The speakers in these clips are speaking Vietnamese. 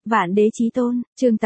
Vạn Đế Chí Tôn, chương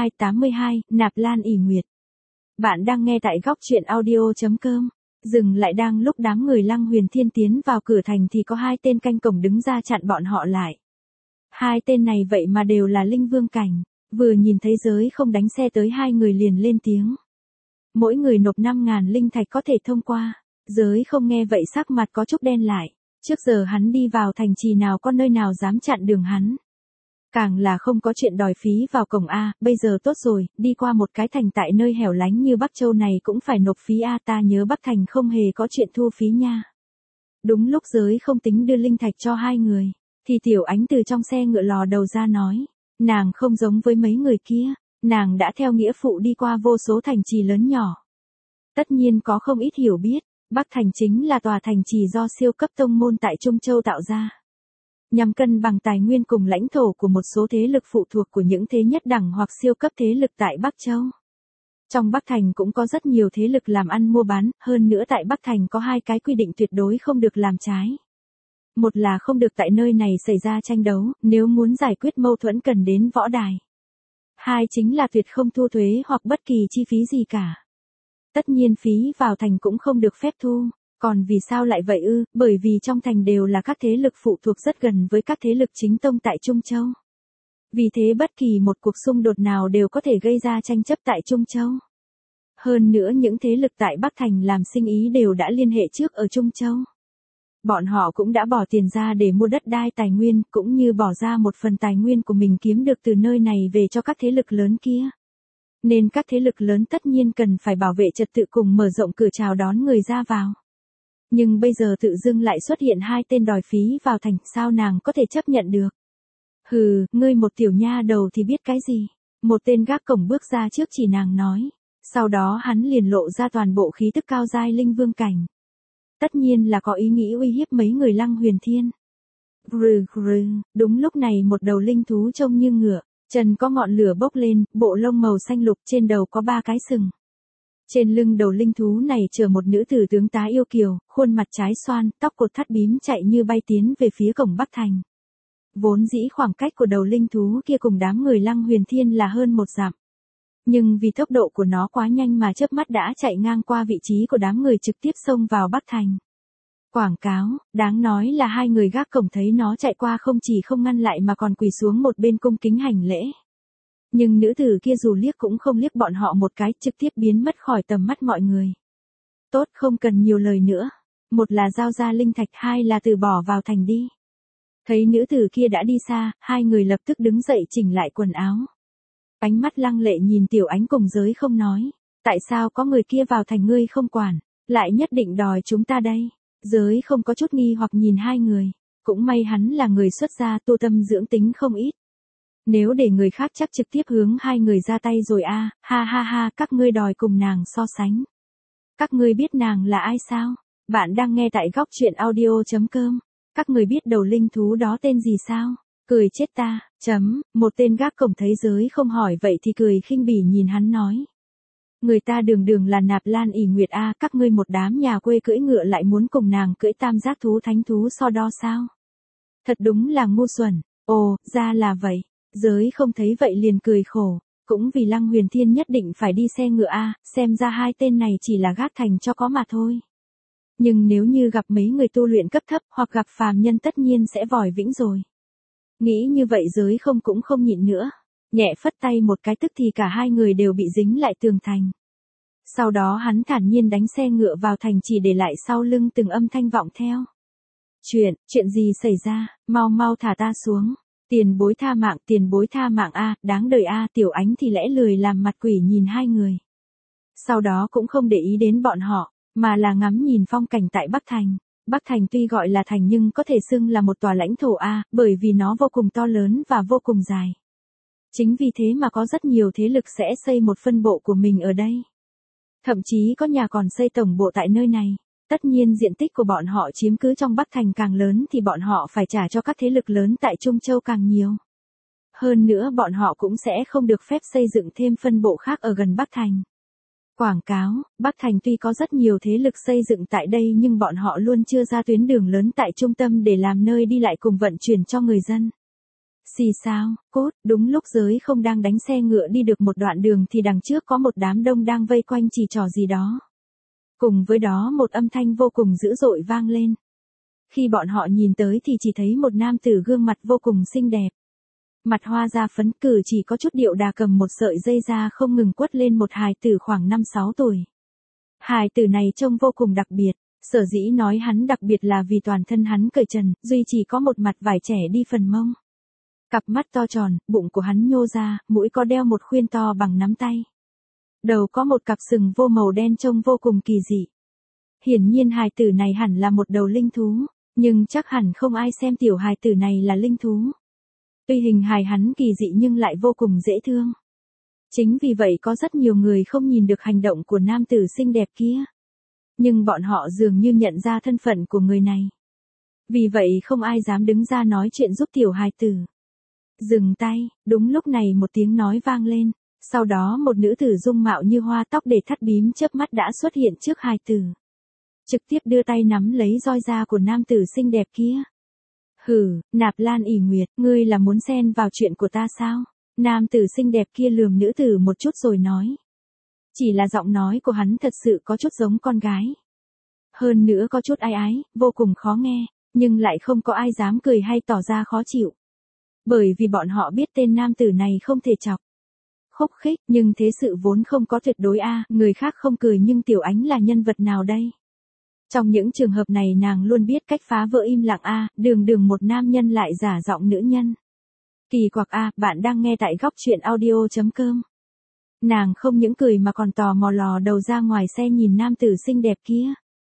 82, Nạp Lan ỷ Nguyệt. Bạn đang nghe tại góc truyện audio.com. Dừng lại đang lúc đám người Lăng Huyền Thiên tiến vào cửa thành thì có hai tên canh cổng đứng ra chặn bọn họ lại. Hai tên này vậy mà đều là linh vương cảnh, vừa nhìn thấy Giới Không đánh xe tới hai người liền lên tiếng. Mỗi người nộp 5.000 linh thạch có thể thông qua. Giới Không nghe vậy sắc mặt có chút đen lại, trước giờ hắn đi vào thành trì nào có nơi nào dám chặn đường hắn. Càng là không có chuyện đòi phí vào cổng A, bây giờ tốt rồi, đi qua một cái thành tại nơi hẻo lánh như Bắc Châu này cũng phải nộp phí A, ta nhớ Bắc Thành không hề có chuyện thu phí nha. Đúng lúc Giới Không tính đưa linh thạch cho hai người, thì Tiểu Ánh từ trong xe ngựa lò đầu ra nói, nàng không giống với mấy người kia, nàng đã theo nghĩa phụ đi qua vô số thành trì lớn nhỏ. Tất nhiên có không ít hiểu biết, Bắc Thành chính là tòa thành trì do siêu cấp tông môn tại Trung Châu tạo ra, nhằm cân bằng tài nguyên cùng lãnh thổ của một số thế lực phụ thuộc của những thế nhất đẳng hoặc siêu cấp thế lực tại Bắc Châu. Trong Bắc Thành cũng có rất nhiều thế lực làm ăn mua bán, hơn nữa tại Bắc Thành có hai cái quy định tuyệt đối không được làm trái. Một là không được tại nơi này xảy ra tranh đấu, nếu muốn giải quyết mâu thuẫn cần đến võ đài. Hai chính là tuyệt không thu thuế hoặc bất kỳ chi phí gì cả. Tất nhiên phí vào thành cũng không được phép thu. Còn vì sao lại vậy ư? Bởi vì trong thành đều là các thế lực phụ thuộc rất gần với các thế lực chính tông tại Trung Châu. Vì thế bất kỳ một cuộc xung đột nào đều có thể gây ra tranh chấp tại Trung Châu. Hơn nữa những thế lực tại Bắc Thành làm sinh ý đều đã liên hệ trước ở Trung Châu. Bọn họ cũng đã bỏ tiền ra để mua đất đai tài nguyên, cũng như bỏ ra một phần tài nguyên của mình kiếm được từ nơi này về cho các thế lực lớn kia. Nên các thế lực lớn tất nhiên cần phải bảo vệ trật tự cùng mở rộng cửa chào đón người ra vào. Nhưng bây giờ tự dưng lại xuất hiện hai tên đòi phí vào thành, sao nàng có thể chấp nhận được? Hừ, ngươi một tiểu nha đầu thì biết cái gì? Một tên gác cổng bước ra trước chỉ nàng nói. Sau đó hắn liền lộ ra toàn bộ khí tức cao giai linh vương cảnh. Tất nhiên là có ý nghĩ uy hiếp mấy người Lăng Huyền Thiên. Đúng lúc này một đầu linh thú trông như ngựa, chân có ngọn lửa bốc lên, bộ lông màu xanh lục, trên đầu có 3 cái sừng. Trên lưng đầu linh thú này chở một nữ tử tướng tá yêu kiều, khuôn mặt trái xoan, tóc cột thắt bím chạy như bay tiến về phía cổng Bắc Thành. Vốn dĩ khoảng cách của đầu linh thú kia cùng đám người Lăng Huyền Thiên là hơn 1 dặm. Nhưng vì tốc độ của nó quá nhanh mà chớp mắt đã chạy ngang qua vị trí của đám người trực tiếp xông vào Bắc Thành. Quảng cáo, đáng nói là hai người gác cổng thấy nó chạy qua không chỉ không ngăn lại mà còn quỳ xuống một bên cung kính hành lễ. Nhưng nữ tử kia dù liếc cũng không liếc bọn họ một cái, trực tiếp biến mất khỏi tầm mắt mọi người. Tốt, không cần nhiều lời nữa. Một là giao ra linh thạch, hai là từ bỏ vào thành đi. Thấy nữ tử kia đã đi xa, hai người lập tức đứng dậy chỉnh lại quần áo. Ánh mắt lăng lệ nhìn Tiểu Ánh cùng Giới Không nói. Tại sao có người kia vào thành ngươi không quản, lại nhất định đòi chúng ta đây? Giới Không có chút nghi hoặc nhìn hai người. Cũng may hắn là người xuất gia tu tâm dưỡng tính không ít. Nếu để người khác chắc trực tiếp hướng hai người ra tay rồi a, ha, các ngươi đòi cùng nàng so sánh. Các ngươi biết nàng là ai sao? Bạn đang nghe tại góc truyện audio.com. Các ngươi biết đầu linh thú đó tên gì sao? Cười chết ta, một tên gác cổng thấy Giới Không hỏi vậy thì cười khinh bỉ nhìn hắn nói. Người ta đường là Nạp Lan ỷ Nguyệt a, các ngươi một đám nhà quê cưỡi ngựa lại muốn cùng nàng cưỡi tam giác thú thánh thú so đo sao? Thật đúng là ngu xuẩn. Ồ, ra là vậy. Giới Không thấy vậy liền cười khổ, cũng vì Lăng Huyền Thiên nhất định phải đi xe ngựa a, xem ra hai tên này chỉ là gác thành cho có mà thôi. Nhưng nếu như gặp mấy người tu luyện cấp thấp hoặc gặp phàm nhân tất nhiên sẽ vòi vĩnh rồi. Nghĩ như vậy Giới Không cũng không nhịn nữa, nhẹ phất tay một cái tức thì cả hai người đều bị dính lại tường thành. Sau đó hắn thản nhiên đánh xe ngựa vào thành chỉ để lại sau lưng từng âm thanh vọng theo. Chuyện gì xảy ra, mau thả ta xuống. Tiền bối tha mạng a, đáng đời a, Tiểu Ánh thì lẽ lười làm mặt quỷ nhìn hai người. Sau đó cũng không để ý đến bọn họ, mà là ngắm nhìn phong cảnh tại Bắc Thành. Bắc Thành tuy gọi là thành nhưng có thể xưng là một tòa lãnh thổ a, bởi vì nó vô cùng to lớn và vô cùng dài. Chính vì thế mà có rất nhiều thế lực sẽ xây một phân bộ của mình ở đây. Thậm chí có nhà còn xây tổng bộ tại nơi này. Tất nhiên diện tích của bọn họ chiếm cứ trong Bắc Thành càng lớn thì bọn họ phải trả cho các thế lực lớn tại Trung Châu càng nhiều. Hơn nữa bọn họ cũng sẽ không được phép xây dựng thêm phân bộ khác ở gần Bắc Thành. Quảng cáo, Bắc Thành tuy có rất nhiều thế lực xây dựng tại đây nhưng bọn họ luôn chưa ra tuyến đường lớn tại trung tâm để làm nơi đi lại cùng vận chuyển cho người dân. Xì sao, cốt, đúng lúc Giới không đang đánh xe ngựa đi được một đoạn đường thì đằng trước có một đám đông đang vây quanh chỉ trò gì đó. Cùng với đó một âm thanh vô cùng dữ dội vang lên. Khi bọn họ nhìn tới thì chỉ thấy một nam tử gương mặt vô cùng xinh đẹp. Mặt hoa da phấn, cử chỉ có chút điệu đà, cầm một sợi dây da không ngừng quất lên một hài tử khoảng 5-6 tuổi. Hài tử này trông vô cùng đặc biệt, sở dĩ nói hắn đặc biệt là vì toàn thân hắn cởi trần, duy chỉ có một mặt vải trẻ đi phần mông. Cặp mắt to tròn, bụng của hắn nhô ra, mũi có đeo một khuyên to bằng nắm tay. Đầu có một cặp sừng vô màu đen trông vô cùng kỳ dị. Hiển nhiên hài tử này hẳn là một đầu linh thú, nhưng chắc hẳn không ai xem tiểu hài tử này là linh thú. Tuy hình hài hắn kỳ dị nhưng lại vô cùng dễ thương. Chính vì vậy có rất nhiều người không nhìn được hành động của nam tử xinh đẹp kia. Nhưng bọn họ dường như nhận ra thân phận của người này. Vì vậy không ai dám đứng ra nói chuyện giúp tiểu hài tử. Dừng tay, đúng lúc này một tiếng nói vang lên. Sau đó một nữ tử dung mạo như hoa, tóc để thắt bím chớp mắt đã xuất hiện trước hài tử. Trực tiếp đưa tay nắm lấy roi da của nam tử xinh đẹp kia. Hừ, Nạp Lan ỉ Nguyệt, ngươi là muốn xen vào chuyện của ta sao? Nam tử xinh đẹp kia lườm nữ tử một chút rồi nói. Chỉ là giọng nói của hắn thật sự có chút giống con gái. Hơn nữa có chút ai ái, vô cùng khó nghe, nhưng lại không có ai dám cười hay tỏ ra khó chịu. Bởi vì bọn họ biết tên nam tử này không thể chọc. Khúc khích, nhưng thế sự vốn không có tuyệt đối a, người khác không cười nhưng Tiểu Ánh là nhân vật nào đây? Trong những trường hợp này nàng luôn biết cách phá vỡ im lặng a, đường đường một nam nhân lại giả giọng nữ nhân. Kỳ quặc a, bạn đang nghe tại góc truyện audio.com. Nàng không những cười mà còn tò mò lò đầu ra ngoài xe nhìn nam tử xinh đẹp kia.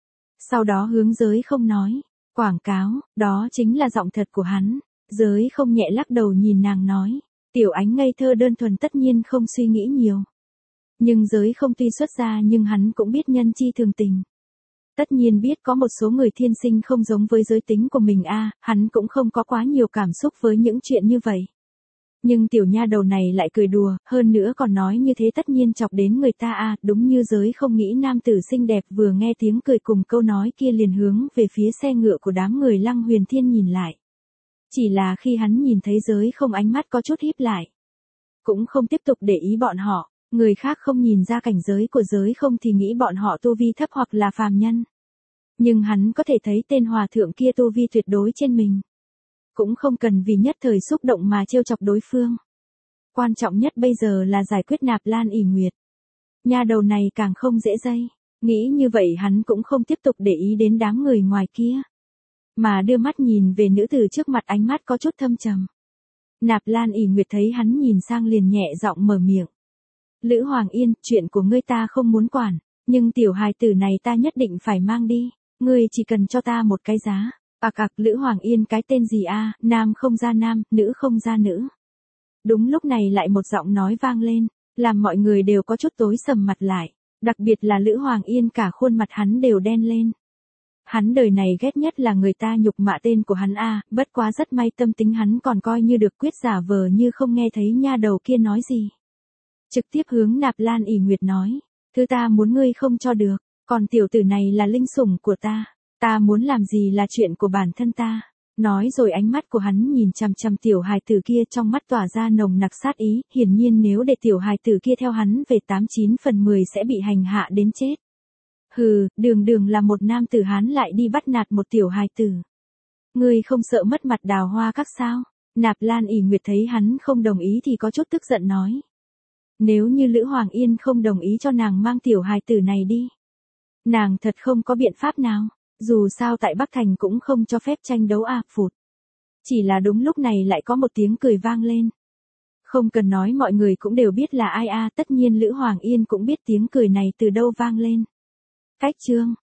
Sau đó hướng Giới không nói, quảng cáo, đó chính là giọng thật của hắn. Giới không nhẹ lắc đầu nhìn nàng nói, Tiểu Ánh ngây thơ đơn thuần tất nhiên không suy nghĩ nhiều. Nhưng Giới không tuy xuất gia nhưng hắn cũng biết nhân chi thường tình. Tất nhiên biết có một số người thiên sinh không giống với giới tính của mình a, hắn cũng không có quá nhiều cảm xúc với những chuyện như vậy. Nhưng tiểu nha đầu này lại cười đùa, hơn nữa còn nói như thế tất nhiên chọc đến người ta a, đúng như Giới không nghĩ nam tử xinh đẹp vừa nghe tiếng cười cùng câu nói kia liền hướng về phía xe ngựa của đám người Lăng Huyền Thiên nhìn lại. Chỉ là khi hắn nhìn thấy Giới không ánh mắt có chút híp lại. Cũng không tiếp tục để ý bọn họ, người khác không nhìn ra cảnh giới của Giới không thì nghĩ bọn họ tu vi thấp hoặc là phàm nhân. Nhưng hắn có thể thấy tên hòa thượng kia tu vi tuyệt đối trên mình. Cũng không cần vì nhất thời xúc động mà trêu chọc đối phương. Quan trọng nhất bây giờ là giải quyết Nạp Lan ỉ Nguyệt. Nha đầu này càng không dễ dây. Nghĩ như vậy hắn cũng không tiếp tục để ý đến đám người ngoài kia. Mà đưa mắt nhìn về nữ tử trước mặt, ánh mắt có chút thâm trầm. Nạp Lan ỉ Nguyệt thấy hắn nhìn sang liền nhẹ giọng mở miệng. Lữ Hoàng Yên, chuyện của ngươi ta không muốn quản, nhưng tiểu hài tử này ta nhất định phải mang đi. Ngươi chỉ cần cho ta một cái giá. Lữ Hoàng Yên cái tên gì a, nam không ra nam, nữ không ra nữ. Đúng lúc này lại một giọng nói vang lên, làm mọi người đều có chút tối sầm mặt lại, đặc biệt là Lữ Hoàng Yên cả khuôn mặt hắn đều đen lên. Hắn đời này ghét nhất là người ta nhục mạ tên của hắn a, bất quá rất may tâm tính hắn còn coi như được, quyết giả vờ như không nghe thấy nha đầu kia nói gì. Trực tiếp hướng Nạp Lan ỉ Nguyệt nói, thứ ta muốn ngươi không cho được, còn tiểu tử này là linh sủng của ta. Ta muốn làm gì là chuyện của bản thân ta. Nói rồi ánh mắt của hắn nhìn chằm chằm tiểu hài tử kia, trong mắt tỏa ra nồng nặc sát ý, hiển nhiên nếu để tiểu hài tử kia theo hắn về 89 phần 10 sẽ bị hành hạ đến chết. Hừ, đường đường là một nam tử hán lại đi bắt nạt một tiểu hài tử. Ngươi không sợ mất mặt Đào Hoa Các sao? Nạp Lan ỉ Nguyệt thấy hắn không đồng ý thì có chút tức giận nói. Nếu như Lữ Hoàng Yên không đồng ý cho nàng mang tiểu hài tử này đi, nàng thật không có biện pháp nào. Dù sao tại Bắc Thành cũng không cho phép tranh đấu a, phụt. Chỉ là đúng lúc này lại có một tiếng cười vang lên. Không cần nói mọi người cũng đều biết là ai a, tất nhiên Lữ Hoàng Yên cũng biết tiếng cười này từ đâu vang lên. Cách chương